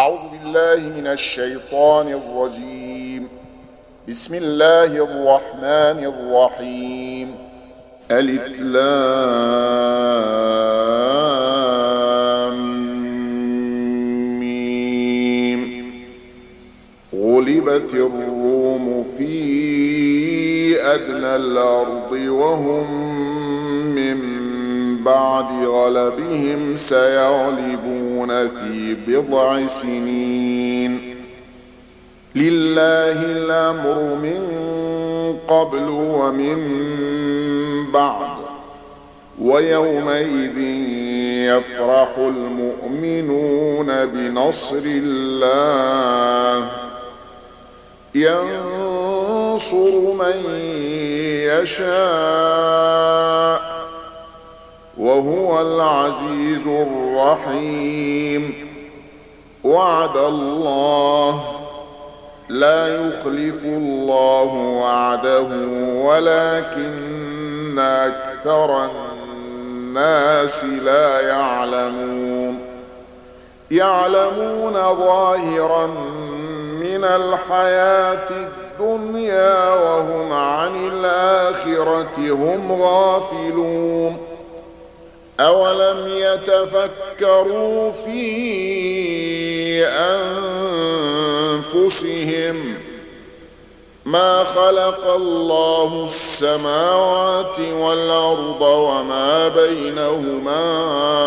أعوذ بالله من الشيطان الرجيم. بسم الله الرحمن الرحيم. ألف لام ميم. غلبت الروم في أدنى الأرض وهم من بعد غلبهم سيغلبون في بضع سنين. لله الأمر من قبل ومن بعد، ويومئذ يفرح المؤمنون بنصر الله، ينصر من يشاء وهو العزيز الرحيم. وعد الله، لا يخلف الله وعده ولكن أكثر الناس لا يعلمون. يعلمون ظاهرا من الحياة الدنيا وهم عن الآخرة هم غافلون. أولم يتفكروا في أنفسهم ما خلق الله السماوات والأرض وما بينهما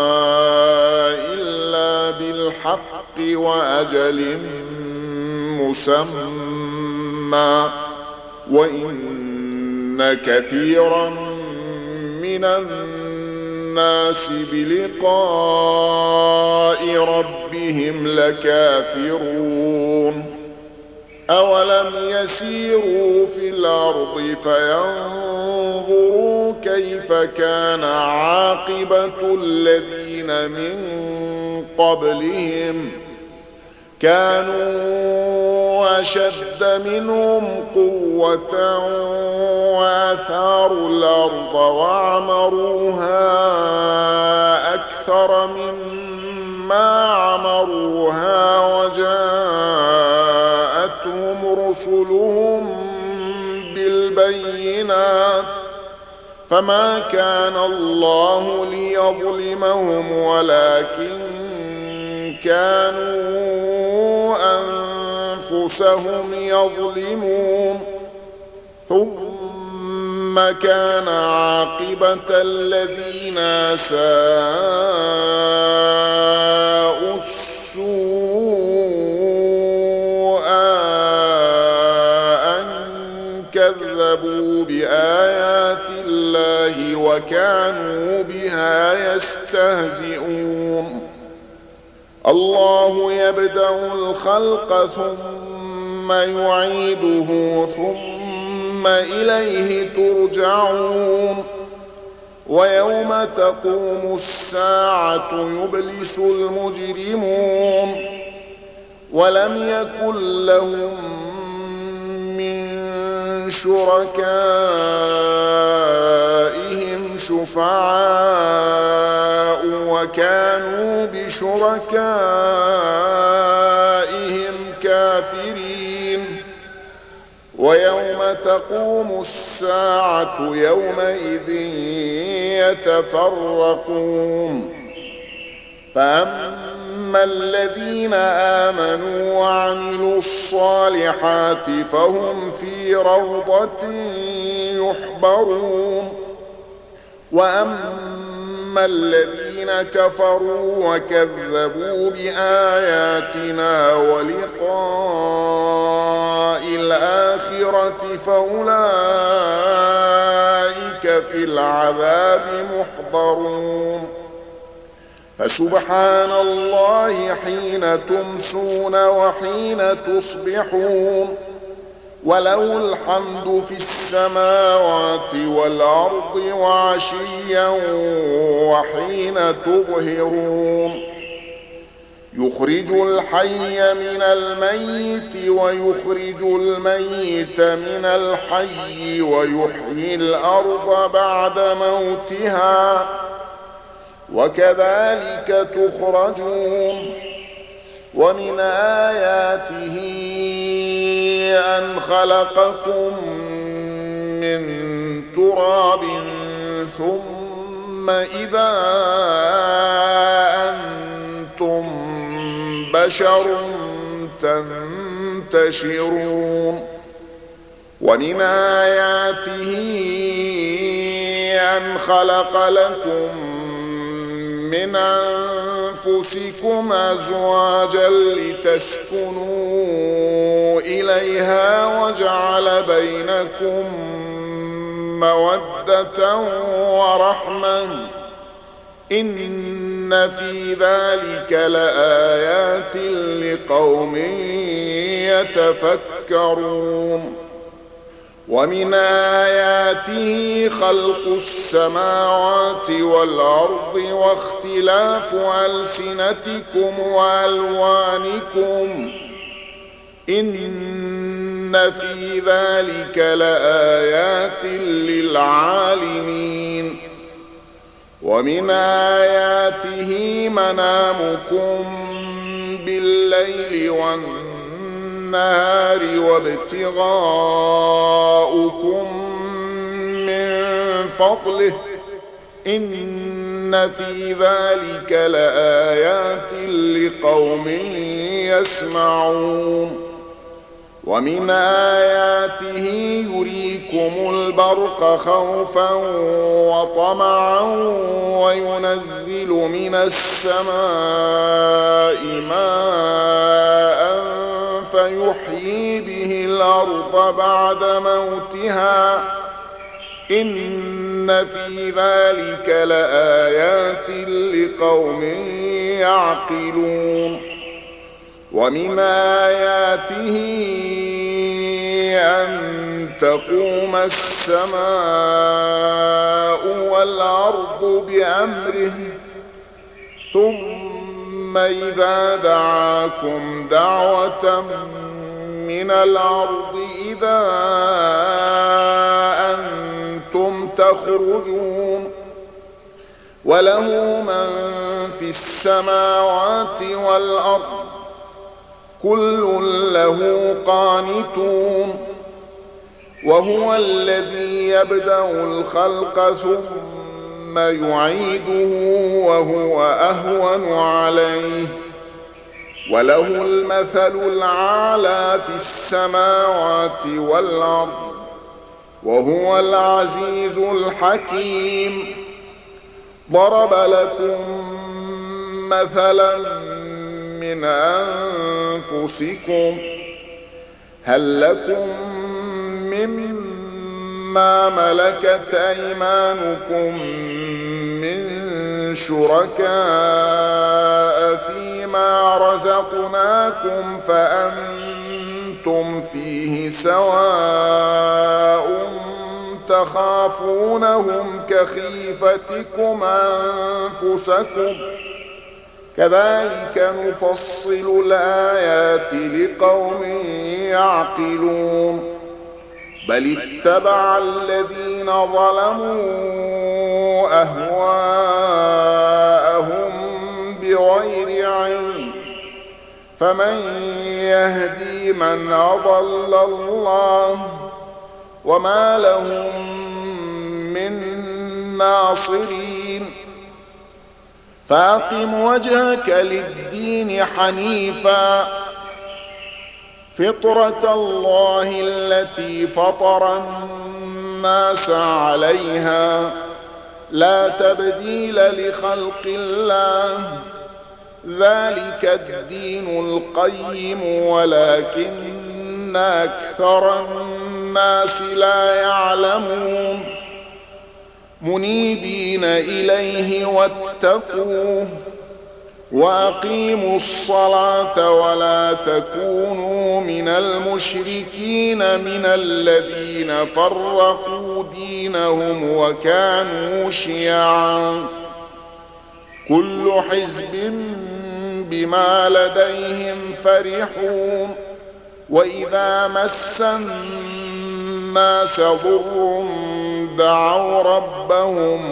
إلا بالحق وأجل مسمى، وإن كثيرا من الناس بلقاء ربهم لكافرون. أولم يسيروا في الأرض فينظروا كيف كان عاقبة الذين من قبلهم، كانوا أشد منهم قوة وآثاروا الأرض وعمروها أكثر مما عمروها، وجاءتهم رسلهم بالبينات، فما كان الله ليظلمهم ولكن كانوا أنفسهم يظلمون. ثم كان عاقبة الذين أساءوا السوء أن كذبوا بآيات الله وكانوا بها يستهزئون. الله يبدأ الخلق ثم يعيده ثم إليه ترجعون. ويوم تقوم الساعة يبلس المجرمون، ولم يكن لهم من شركائهم شفعاء وكانوا بشركائهم كافرين. ويوم تقوم الساعة يومئذ يتفرقون، فأما الذين آمنوا وعملوا الصالحات فهم في روضة يحبرون. وأما الذين كفروا وكذبوا بآياتنا ولقاء الآخرة فأولئك في العذاب محضرون. فسبحان الله حين تمسون وحين تصبحون، وله الحمد في السماوات والأرض وعشيا وحين تظهرون. يخرج الحي من الميت ويخرج الميت من الحي ويحيي الأرض بعد موتها وكذلك تخرجون. ومن آياته أن خلقكم من تراب ثم إذا أنتم بشر تنتشرون ومن آياته أن خلق لكم من أنفسكم أزواجا لتسكنوا إليها وجعل بينكم مودة ورحمة إن في ذلك لآيات لقوم يتفكرون ومن آياته خلق السماوات والأرض واختلاف ألسنتكم وألوانكم إن في ذلك لآيات للعالمين ومن آياته منامكم بالليل والنهار وابتغاؤكم من فضله إن في ذلك لآيات لقوم يسمعون ومن آياته يريكم البرق خوفا وطمعا وينزل من السماء ماء فيحيي به الأرض بعد موتها إن في ذلك لآيات لقوم يعقلون ومن آياته أن تقوم السماء والأرض بأمره ثم إذا دعاكم دعوة من الأرض إذا أنتم تخرجون وله من في السماوات والأرض كل له قانتون وهو الذي يبدأ الخلق ثم يعيده وهو أهون عليه وله المثل الأعلى في السماوات والأرض وهو العزيز الحكيم ضرب لكم مثلا من أنفسكم هل لكم مما ملكت أيمانكم من شركاء فيما رزقناكم فأنتم فيه سواء تخافونهم كخيفتكم أنفسكم كذلك نفصل الآيات لقوم يعقلون بل اتبع الذين ظلموا أهواءهم بغير علم فمن يهدي من أضل الله وما لهم من ناصرين فأقم وجهك للدين حنيفا فطرة الله التي فطر الناس عليها لا تبديل لخلق الله ذلك الدين القيم ولكن أكثر الناس لا يعلمون منيبين إليه واتقوه وأقيموا الصلاة ولا تكونوا من المشركين من الذين فرقوا دينهم وكانوا شيعا كل حزب بما لديهم فرحون وإذا مس الناس ضر دعوا ربهم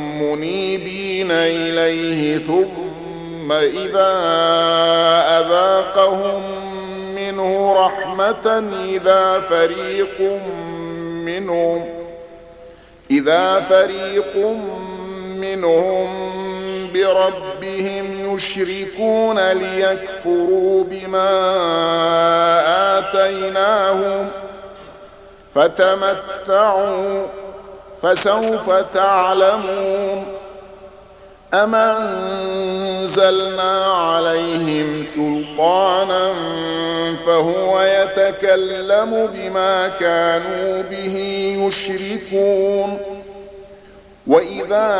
منيبين إليه ثم إذا أذاقهم أذاقهم منه رحمة إذا فريق منهم بربهم يشركون ليكفروا بما آتيناهم فتمتعوا فسوف تعلمون أم أنزلنا عليهم سلطانا فهو يتكلم بما كانوا به يشركون وإذا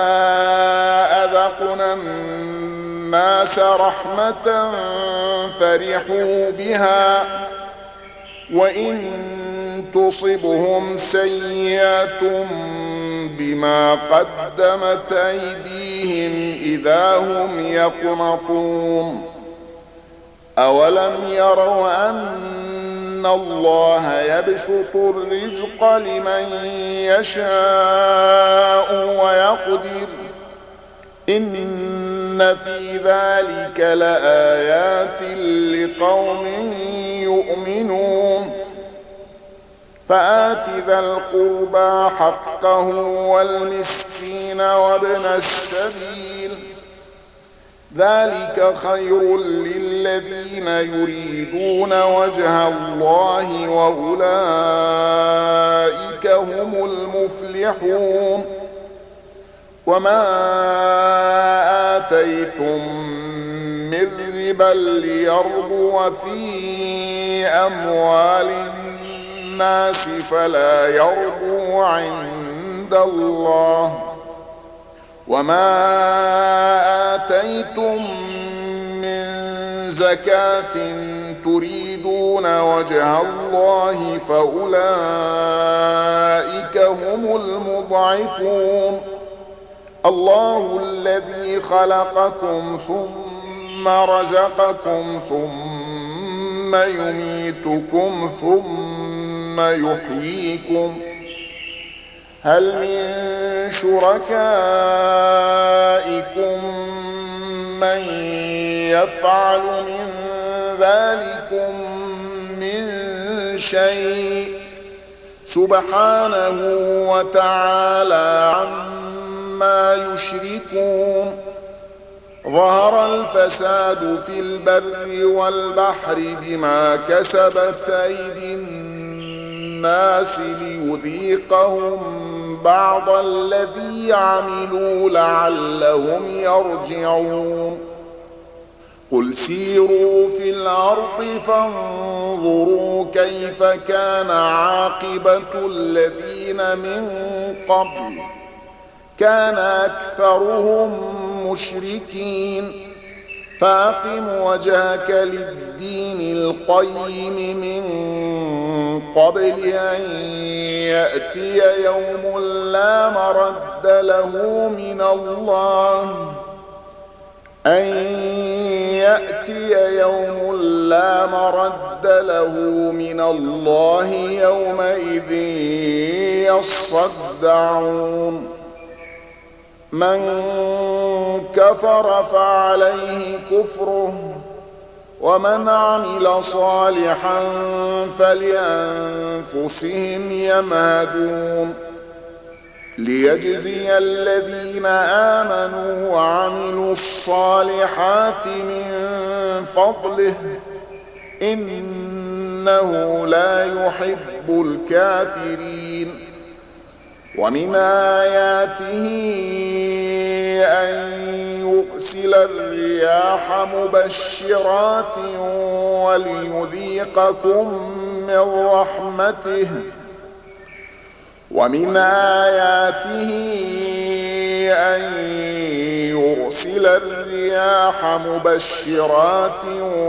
أذقنا الناس رحمة فرحوا بها وإن تصبهم سيئة بما قدمت أيديهم إذا هم يقنطون أولم يروا أن الله يبسط الرزق لمن يشاء ويقدر إن في ذلك لآيات لقوم يؤمنون فآت ذا القربى حقه والمسكين وابن السبيل ذلك خير للذين يريدون وجه الله وأولئك هم المفلحون وما آتيتم من ربا ليربو في أموال الناس فلا يربو عند الله وما آتيتم من زكاة تريدون وجه الله فأولئك هم المضعفون الله الذي خلقكم ثم رزقكم ثم يميتكم ثم يحييكم هل من شركائكم من يفعل من ذلكم من شيء سبحانه وتعالى عما يشركون ظهر الفساد في البر والبحر بما كسبت أيدي الناس ليذيقهم بعض الذي عملوا لعلهم يرجعون قل سيروا في الأرض فانظروا كيف كان عاقبة الذين من قبل كان أكثرهم مشركين فأقم وجهك للدين القيم من قبل أن يأتي يوم لا مرد له من الله يومئذ يصدعون من كفر فعليه كفره ومن عمل صالحا فلأنفسهم يمهدون ليجزي الذين آمنوا وعملوا الصالحات من فضله إنه لا يحب الكافرين ومن آياته أن يرسل الرياح مبشرات وليذيقكم من رحمته ومن آياته أن يرسل الرياح مبشرات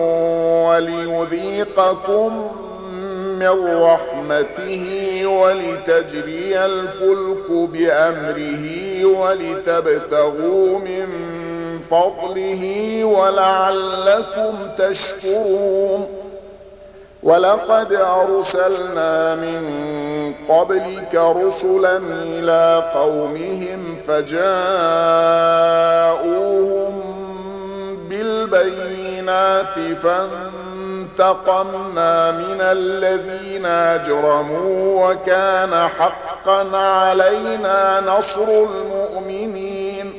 وليذيقكم من رحمته ولتجري الفلك بأمره ولتبتغوا من فضله ولعلكم تشكرون ولقد أرسلنا من قبلك رسلا إلى قومهم فجاءوهم بالبينات بالبينات فانتقمنا من الذين أجرموا وكان حقا علينا نصر المؤمنين.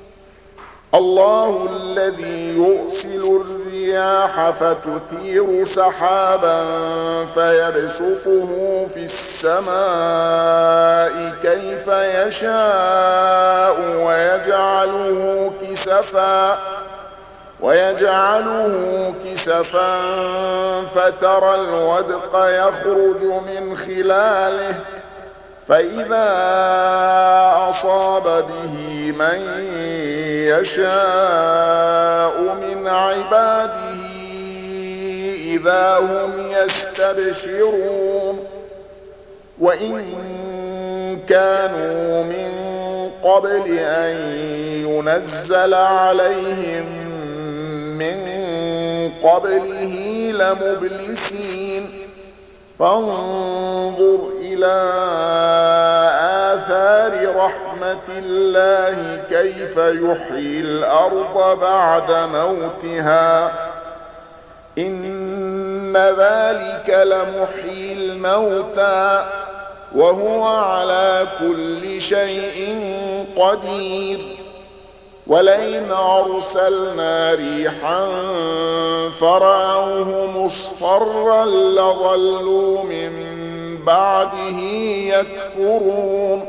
الله الذي يرسل الرياح فتثير سحابا فيبسطه في السماء كيف يشاء ويجعله كسفا فترى الودق يخرج من خلاله فإذا أصاب به من يشاء من عباده إذا هم يستبشرون. وإن كانوا من قبل أن ينزل عليهم من قبله لمبلسين. فانظر إلى آثار رحمة الله كيف يحيي الأرض بعد موتها إن ذلك لمحيي الموتى وهو على كل شيء قدير. ولئن أرسلنا ريحا فرأوه مصفرا لظلوا من بعده يكفرون.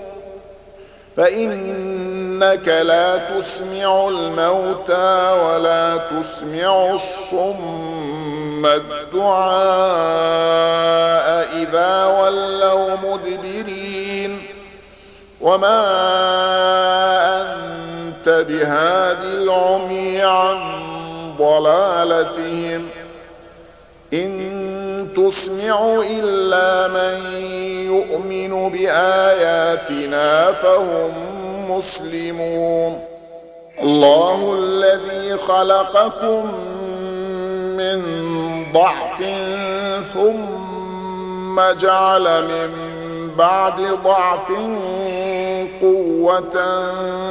فإنك لا تسمع الموتى ولا تسمع الصم الدعاء إذا ولوا مدبرين. وما أنت بهاد العمي عن ضلالتهم إن تسمع إلا من يؤمن بآياتنا فهم مسلمون. الله الذي خلقكم من ضعف ثم جعل من بعد ضعف قوة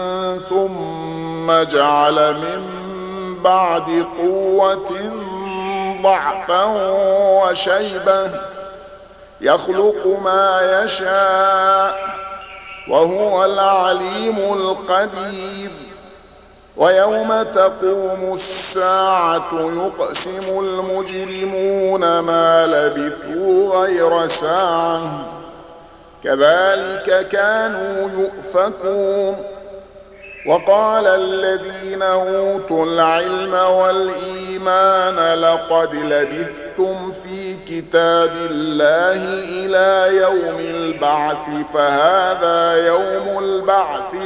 ثم جعل من بعد قوة ضعفا وشيبة يخلق ما يشاء وهو العليم القدير. ويوم تقوم الساعة يقسم المجرمون ما لبثوا غير ساعة كذلك كانوا يؤفكون. وقال الذين أوتوا العلم والإيمان لقد لبثتم في كتاب الله إلى يوم البعث فهذا يوم البعث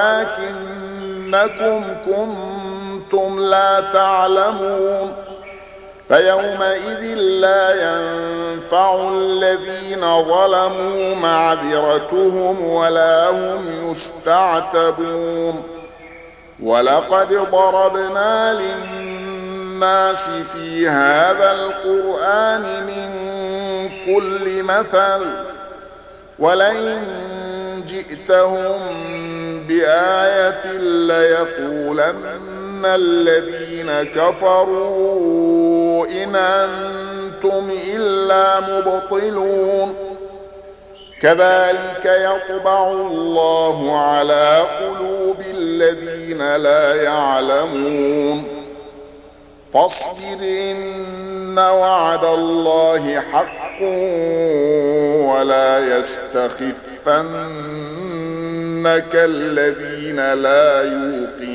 ولكنكم كنتم لا تعلمون. فيومئذ لا ينفع الذين ظلموا معذرتهم ولا هم يستعتبون. ولقد ضربنا للناس في هذا القرآن من كل مثل ولئن جئتهم بآية ليقولن الذين كفروا إن أنتم إلا مبطلون. كذلك يطبع الله على قلوب الذين لا يعلمون. فاصبر إن وعد الله حق ولا يستخفنك الذين لا يوقنون.